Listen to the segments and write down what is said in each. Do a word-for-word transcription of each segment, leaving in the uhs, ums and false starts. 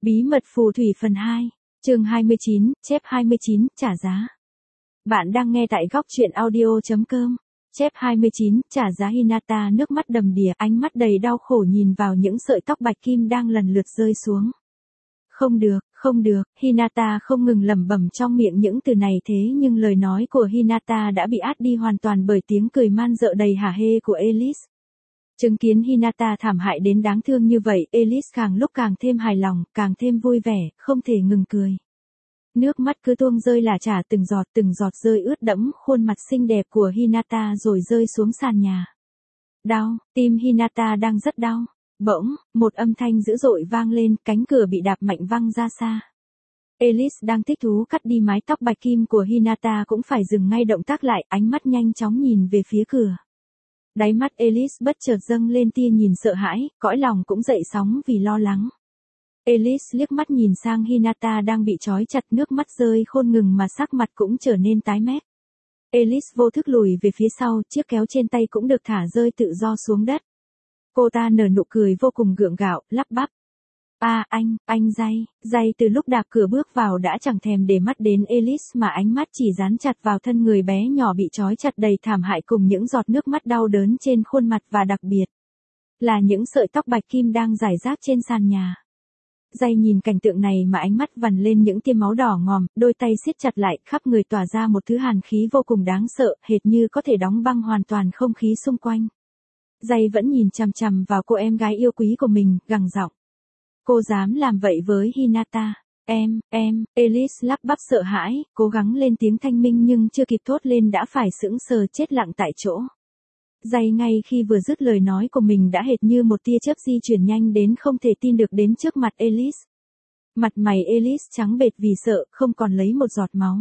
Bí mật phù thủy phần hai, chương hai mươi chín, chép hai mươi chín, trả giá. Bạn đang nghe tại góc truyện audio chấm com. Chép hai mươi chín, trả giá. Hinata nước mắt đầm đìa, ánh mắt đầy đau khổ nhìn vào những sợi tóc bạch kim đang lần lượt rơi xuống. Không được, không được, Hinata không ngừng lẩm bẩm trong miệng những từ này, thế nhưng lời nói của Hinata đã bị át đi hoàn toàn bởi tiếng cười man dợ đầy hả hê của Alice. Chứng kiến Hinata thảm hại đến đáng thương như vậy, Alice càng lúc càng thêm hài lòng, càng thêm vui vẻ, không thể ngừng cười. Nước mắt cứ tuông rơi lả chả, từng giọt từng giọt rơi ướt đẫm khuôn mặt xinh đẹp của Hinata rồi rơi xuống sàn nhà. Đau, tim Hinata đang rất đau. Bỗng, một âm thanh dữ dội vang lên, cánh cửa bị đạp mạnh văng ra xa. Alice đang thích thú cắt đi mái tóc bạch kim của Hinata cũng phải dừng ngay động tác lại, ánh mắt nhanh chóng nhìn về phía cửa. Đáy mắt Alice bất chợt dâng lên tia nhìn sợ hãi, cõi lòng cũng dậy sóng vì lo lắng. Alice liếc mắt nhìn sang Hinata đang bị trói chặt, nước mắt rơi khôn ngừng mà sắc mặt cũng trở nên tái mét. Alice vô thức lùi về phía sau, chiếc kéo trên tay cũng được thả rơi tự do xuống đất. Cô ta nở nụ cười vô cùng gượng gạo, lắp bắp. À anh, anh Jay. Jay từ lúc đạp cửa bước vào đã chẳng thèm để mắt đến Alice mà ánh mắt chỉ dán chặt vào thân người bé nhỏ bị trói chặt đầy thảm hại cùng những giọt nước mắt đau đớn trên khuôn mặt, và đặc biệt là những sợi tóc bạch kim đang rải rác trên sàn nhà. Jay nhìn cảnh tượng này mà ánh mắt vằn lên những tia máu đỏ ngòm, đôi tay siết chặt lại, khắp người tỏa ra một thứ hàn khí vô cùng đáng sợ, hệt như có thể đóng băng hoàn toàn không khí xung quanh. Jay vẫn nhìn chằm chằm vào cô em gái yêu quý của mình, gằn giọng. Cô dám làm vậy với Hinata? Em, em, Alice lắp bắp sợ hãi, cố gắng lên tiếng thanh minh nhưng chưa kịp thốt lên đã phải sững sờ chết lặng tại chỗ. Jay ngay khi vừa dứt lời nói của mình đã hệt như một tia chớp di chuyển nhanh đến không thể tin được đến trước mặt Alice. Mặt mày Alice trắng bệch vì sợ, không còn lấy một giọt máu.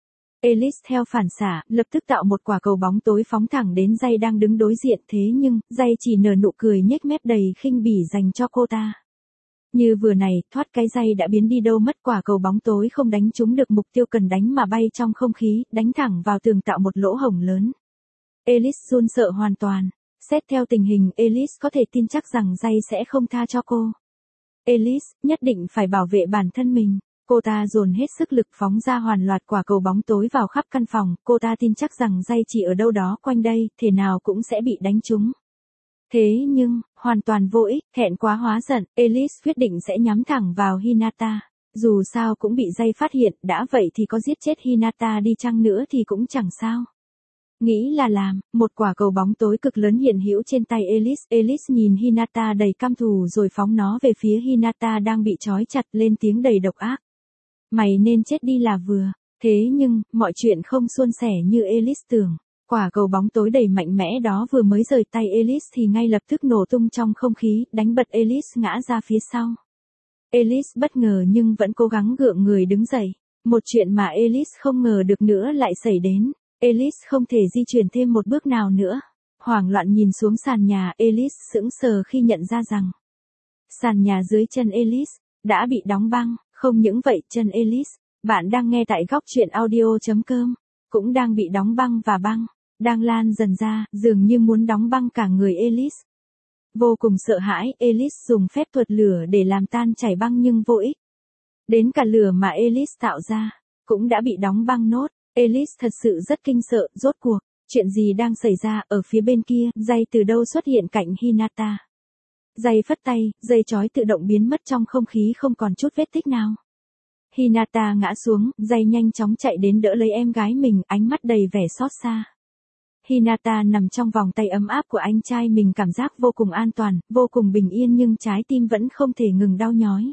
Alice theo phản xạ, lập tức tạo một quả cầu bóng tối phóng thẳng đến Jay đang đứng đối diện, thế nhưng, Jay chỉ nở nụ cười nhếch mép đầy khinh bỉ dành cho cô ta. Như vừa này, thoát cái Jay đã biến đi đâu mất, quả cầu bóng tối không đánh trúng được mục tiêu cần đánh mà bay trong không khí, đánh thẳng vào tường tạo một lỗ hổng lớn. Alice run sợ hoàn toàn. Xét theo tình hình, Alice có thể tin chắc rằng Jay sẽ không tha cho cô. Alice nhất định phải bảo vệ bản thân mình. Cô ta dồn hết sức lực phóng ra hoàn loạt quả cầu bóng tối vào khắp căn phòng, cô ta tin chắc rằng Jay chỉ ở đâu đó quanh đây, thế nào cũng sẽ bị đánh trúng. Thế nhưng, hoàn toàn vô ích, thẹn quá hóa giận, Alice quyết định sẽ nhắm thẳng vào Hinata. Dù sao cũng bị Jay phát hiện, đã vậy thì có giết chết Hinata đi chăng nữa thì cũng chẳng sao. Nghĩ là làm, một quả cầu bóng tối cực lớn hiện hữu trên tay Alice. Alice nhìn Hinata đầy căm thù rồi phóng nó về phía Hinata đang bị trói chặt, lên tiếng đầy độc ác. Mày nên chết đi là vừa. Thế nhưng, mọi chuyện không suôn sẻ như Alice tưởng. Quả cầu bóng tối đầy mạnh mẽ đó vừa mới rời tay Alice thì ngay lập tức nổ tung trong không khí, đánh bật Alice ngã ra phía sau. Alice bất ngờ nhưng vẫn cố gắng gượng người đứng dậy. Một chuyện mà Alice không ngờ được nữa lại xảy đến. Alice không thể di chuyển thêm một bước nào nữa. Hoảng loạn nhìn xuống sàn nhà, Alice sững sờ khi nhận ra rằng sàn nhà dưới chân Alice đã bị đóng băng. Không những vậy, chân Alice, bạn đang nghe tại góc truyện audio chấm com, cũng đang bị đóng băng và băng đang lan dần ra, dường như muốn đóng băng cả người Alice. Vô cùng sợ hãi, Alice dùng phép thuật lửa để làm tan chảy băng nhưng vô ích. Đến cả lửa mà Alice tạo ra cũng đã bị đóng băng nốt. Alice thật sự rất kinh sợ, rốt cuộc, chuyện gì đang xảy ra? Ở phía bên kia, Jay từ đâu xuất hiện cạnh Hinata. Jay phất tay, dây chói tự động biến mất trong không khí không còn chút vết tích nào. Hinata ngã xuống, Jay nhanh chóng chạy đến đỡ lấy em gái mình, ánh mắt đầy vẻ xót xa. Hinata nằm trong vòng tay ấm áp của anh trai mình, cảm giác vô cùng an toàn, vô cùng bình yên nhưng trái tim vẫn không thể ngừng đau nhói.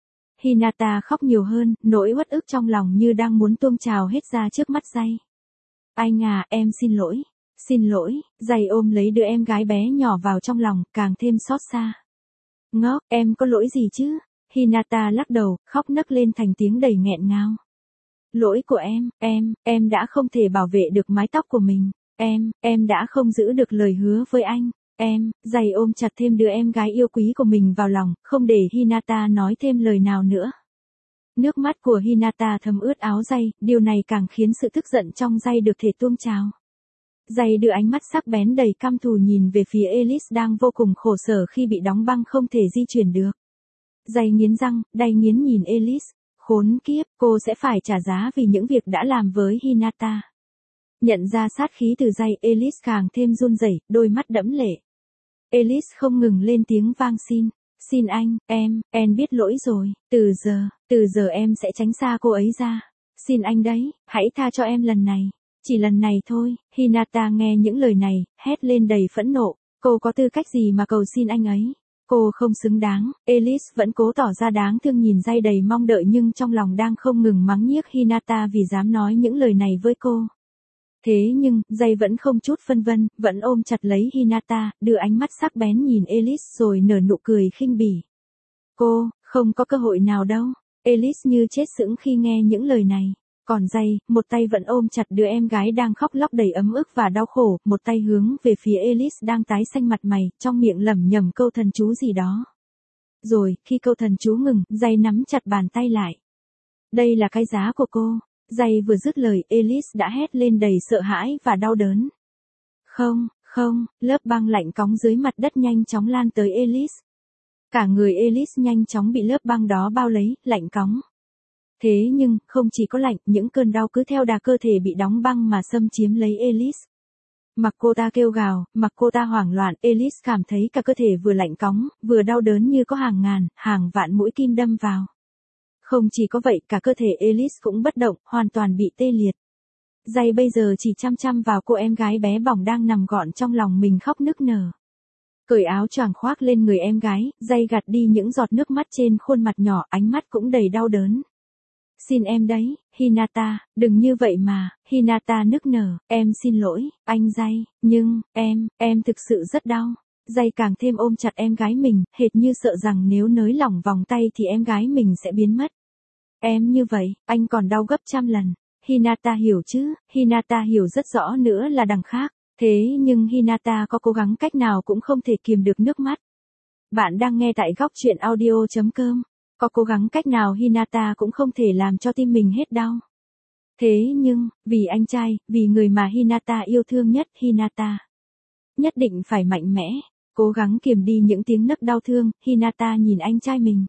Hinata khóc nhiều hơn, nỗi uất ức trong lòng như đang muốn tuôn trào hết ra trước mắt Jay. Anh à, em xin lỗi, xin lỗi. Jay ôm lấy đứa em gái bé nhỏ vào trong lòng, càng thêm xót xa. Ngốc, em có lỗi gì chứ? Hinata lắc đầu, khóc nấc lên thành tiếng đầy nghẹn ngào. Lỗi của em, em, em đã không thể bảo vệ được mái tóc của mình. Em, em đã không giữ được lời hứa với anh. Em, Jay ôm chặt thêm đứa em gái yêu quý của mình vào lòng, không để Hinata nói thêm lời nào nữa. Nước mắt của Hinata thấm ướt áo Jay, điều này càng khiến sự tức giận trong Jay được thể tuôn trào. Jay đưa ánh mắt sắc bén đầy căm thù nhìn về phía Alice đang vô cùng khổ sở khi bị đóng băng không thể di chuyển được. Dây nghiến răng, đay nghiến nhìn Elise. Khốn kiếp, cô sẽ phải trả giá vì những việc đã làm với Hinata. Nhận ra sát khí từ dây, Elise càng thêm run rẩy, đôi mắt đẫm lệ. Elise không ngừng lên tiếng vang xin. Xin anh, em, em biết lỗi rồi, từ giờ, từ giờ em sẽ tránh xa cô ấy ra. Xin anh đấy, hãy tha cho em lần này. Chỉ lần này thôi. Hinata nghe những lời này, hét lên đầy phẫn nộ. Cô có tư cách gì mà cầu xin anh ấy? Cô không xứng đáng. Elise vẫn cố tỏ ra đáng thương nhìn dây đầy mong đợi nhưng trong lòng đang không ngừng mắng nhiếc Hinata vì dám nói những lời này với cô. Thế nhưng, dây vẫn không chút phân vân, vẫn ôm chặt lấy Hinata, đưa ánh mắt sắc bén nhìn Elise rồi nở nụ cười khinh bỉ. Cô, không có cơ hội nào đâu. Elise như chết sững khi nghe những lời này. Còn dây, một tay vẫn ôm chặt đứa em gái đang khóc lóc đầy ấm ức và đau khổ, một tay hướng về phía Elise đang tái xanh mặt mày, trong miệng lẩm nhẩm câu thần chú gì đó. Rồi, khi câu thần chú ngừng, dây nắm chặt bàn tay lại. Đây là cái giá của cô. Dây vừa dứt lời, Elise đã hét lên đầy sợ hãi và đau đớn. Không, không, lớp băng lạnh cóng dưới mặt đất nhanh chóng lan tới Elise. Cả người Elise nhanh chóng bị lớp băng đó bao lấy, lạnh cóng. Thế nhưng, không chỉ có lạnh, những cơn đau cứ theo đà cơ thể bị đóng băng mà xâm chiếm lấy Elise. Mặc cô ta kêu gào, mặc cô ta hoảng loạn, Elise cảm thấy cả cơ thể vừa lạnh cóng, vừa đau đớn như có hàng ngàn, hàng vạn mũi kim đâm vào. Không chỉ có vậy, cả cơ thể Elise cũng bất động, hoàn toàn bị tê liệt. Dây bây giờ chỉ chăm chăm vào cô em gái bé bỏng đang nằm gọn trong lòng mình khóc nức nở. Cởi áo choàng khoác lên người em gái, dây gạt đi những giọt nước mắt trên khuôn mặt nhỏ, ánh mắt cũng đầy đau đớn. Xin em đấy, Hinata, đừng như vậy mà. Hinata nức nở, em xin lỗi, anh dây, nhưng, em, em thực sự rất đau. Dây càng thêm ôm chặt em gái mình, hệt như sợ rằng nếu nới lỏng vòng tay thì em gái mình sẽ biến mất. Em như vậy, anh còn đau gấp trăm lần. Hinata hiểu chứ, Hinata hiểu rất rõ nữa là đằng khác. Thế nhưng Hinata có cố gắng cách nào cũng không thể kiềm được nước mắt. Bạn đang nghe tại góc truyện audio chấm com. Có cố gắng cách nào Hinata cũng không thể làm cho tim mình hết đau. Thế nhưng, vì anh trai, vì người mà Hinata yêu thương nhất, Hinata nhất định phải mạnh mẽ, cố gắng kiềm đi những tiếng nấc đau thương. Hinata nhìn anh trai mình.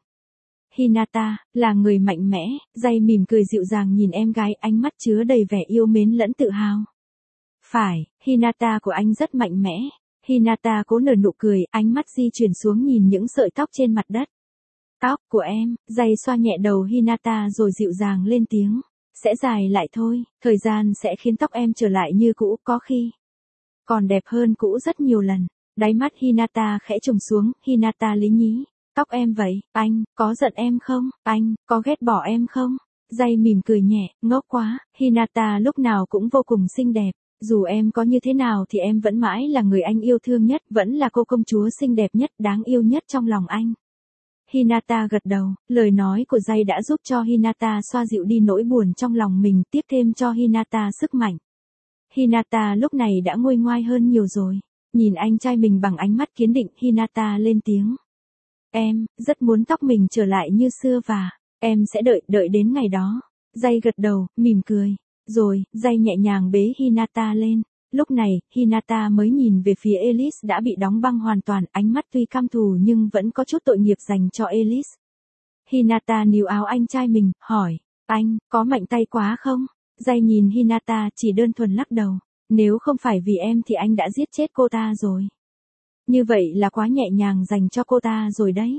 Hinata, là người mạnh mẽ. Dây mỉm cười dịu dàng nhìn em gái, ánh mắt chứa đầy vẻ yêu mến lẫn tự hào. Phải, Hinata của anh rất mạnh mẽ. Hinata cố nở nụ cười, ánh mắt di chuyển xuống nhìn những sợi tóc trên mặt đất. Tóc của em. Dây xoa nhẹ đầu Hinata rồi dịu dàng lên tiếng. Sẽ dài lại thôi, thời gian sẽ khiến tóc em trở lại như cũ, có khi còn đẹp hơn cũ rất nhiều lần. Đáy mắt Hinata khẽ trùng xuống, Hinata lý nhí. Tóc em vậy, anh, có giận em không? Anh, có ghét bỏ em không? Dây mỉm cười nhẹ, ngốc quá. Hinata lúc nào cũng vô cùng xinh đẹp. Dù em có như thế nào thì em vẫn mãi là người anh yêu thương nhất, vẫn là cô công chúa xinh đẹp nhất, đáng yêu nhất trong lòng anh. Hinata gật đầu, lời nói của Dây đã giúp cho Hinata xoa dịu đi nỗi buồn trong lòng mình, tiếp thêm cho Hinata sức mạnh. Hinata lúc này đã nguôi ngoai hơn nhiều rồi. Nhìn anh trai mình bằng ánh mắt kiên định, Hinata lên tiếng. Em, rất muốn tóc mình trở lại như xưa và em sẽ đợi, đợi đến ngày đó. Dây gật đầu, mỉm cười. Rồi, Dây nhẹ nhàng bế Hinata lên. Lúc này, Hinata mới nhìn về phía Elise đã bị đóng băng hoàn toàn, ánh mắt tuy căm thù nhưng vẫn có chút tội nghiệp dành cho Elise. Hinata níu áo anh trai mình, hỏi, anh, có mạnh tay quá không? Dây nhìn Hinata chỉ đơn thuần lắc đầu, nếu không phải vì em thì anh đã giết chết cô ta rồi. Như vậy là quá nhẹ nhàng dành cho cô ta rồi đấy.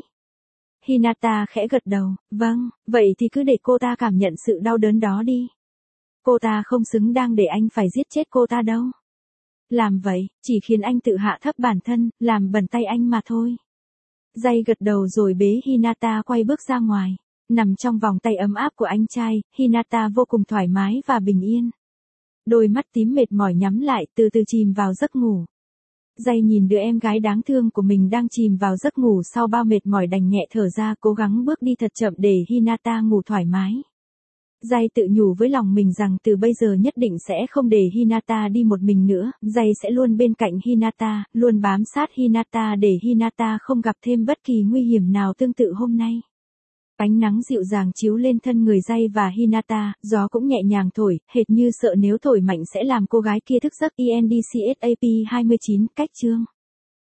Hinata khẽ gật đầu, vâng, vậy thì cứ để cô ta cảm nhận sự đau đớn đó đi. Cô ta không xứng đáng để anh phải giết chết cô ta đâu. Làm vậy, chỉ khiến anh tự hạ thấp bản thân, làm bẩn tay anh mà thôi. Dây gật đầu rồi bế Hinata quay bước ra ngoài. Nằm trong vòng tay ấm áp của anh trai, Hinata vô cùng thoải mái và bình yên. Đôi mắt tím mệt mỏi nhắm lại, từ từ chìm vào giấc ngủ. Dây nhìn đứa em gái đáng thương của mình đang chìm vào giấc ngủ sau bao mệt mỏi đành nhẹ thở ra, cố gắng bước đi thật chậm để Hinata ngủ thoải mái. Dây tự nhủ với lòng mình rằng từ bây giờ nhất định sẽ không để Hinata đi một mình nữa, Dây sẽ luôn bên cạnh Hinata, luôn bám sát Hinata để Hinata không gặp thêm bất kỳ nguy hiểm nào tương tự hôm nay. Ánh nắng dịu dàng chiếu lên thân người Dây và Hinata, gió cũng nhẹ nhàng thổi, hệt như sợ nếu thổi mạnh sẽ làm cô gái kia thức giấc. E N D C S A P hai mươi chín, cách chương.